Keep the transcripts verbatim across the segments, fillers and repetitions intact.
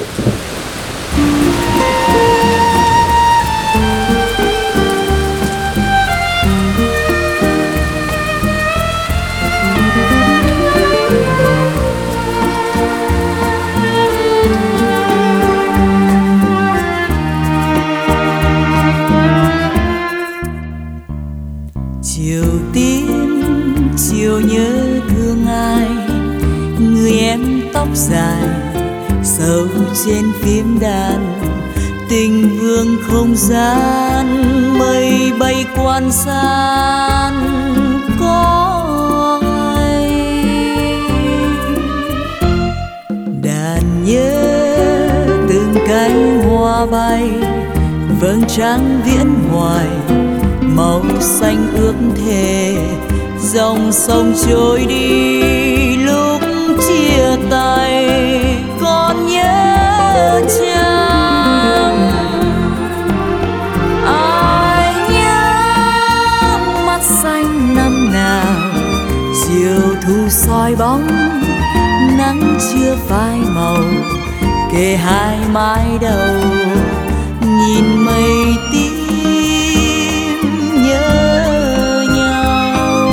Chiều tím chiều nhớ thương ai, người em tóc dài sâu trên phím đàn. Tình vương không gian mây bay quan san có ai. Đàn nhớ từng cánh hoa bay, vầng trăng viễn hoài màu xanh ước thề. Dòng sông trôi đi lúc chia tay, còn nhớ chăng? Ai nhớ mắt xanh năm nào, chiều thu soi bóng nắng chưa phai màu. Kề hai mái đầu nhìn mây tím nhớ nhau.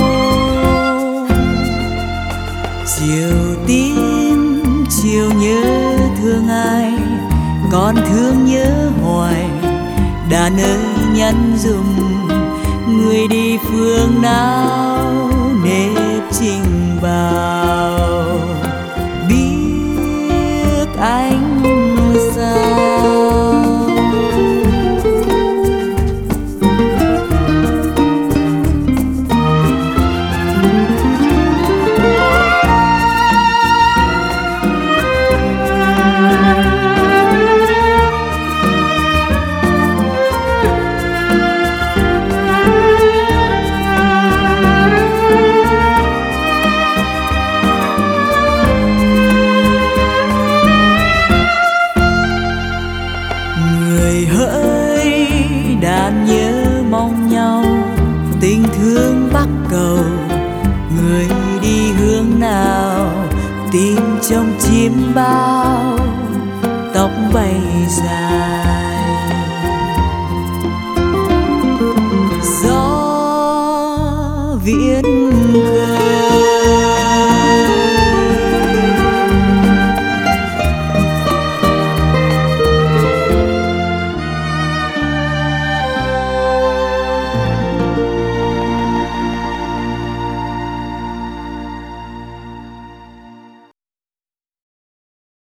Chiều tím chiều nhớ thương ai, còn thương nhớ hoài. Đàn ơi nhắn dùm người đi phương nào nếp trình vào, biết anh sao. Đàn nhớ mong nhau, tình thương bắc cầu. Người đi hướng nào, tim trong chim bao, tóc bay dài.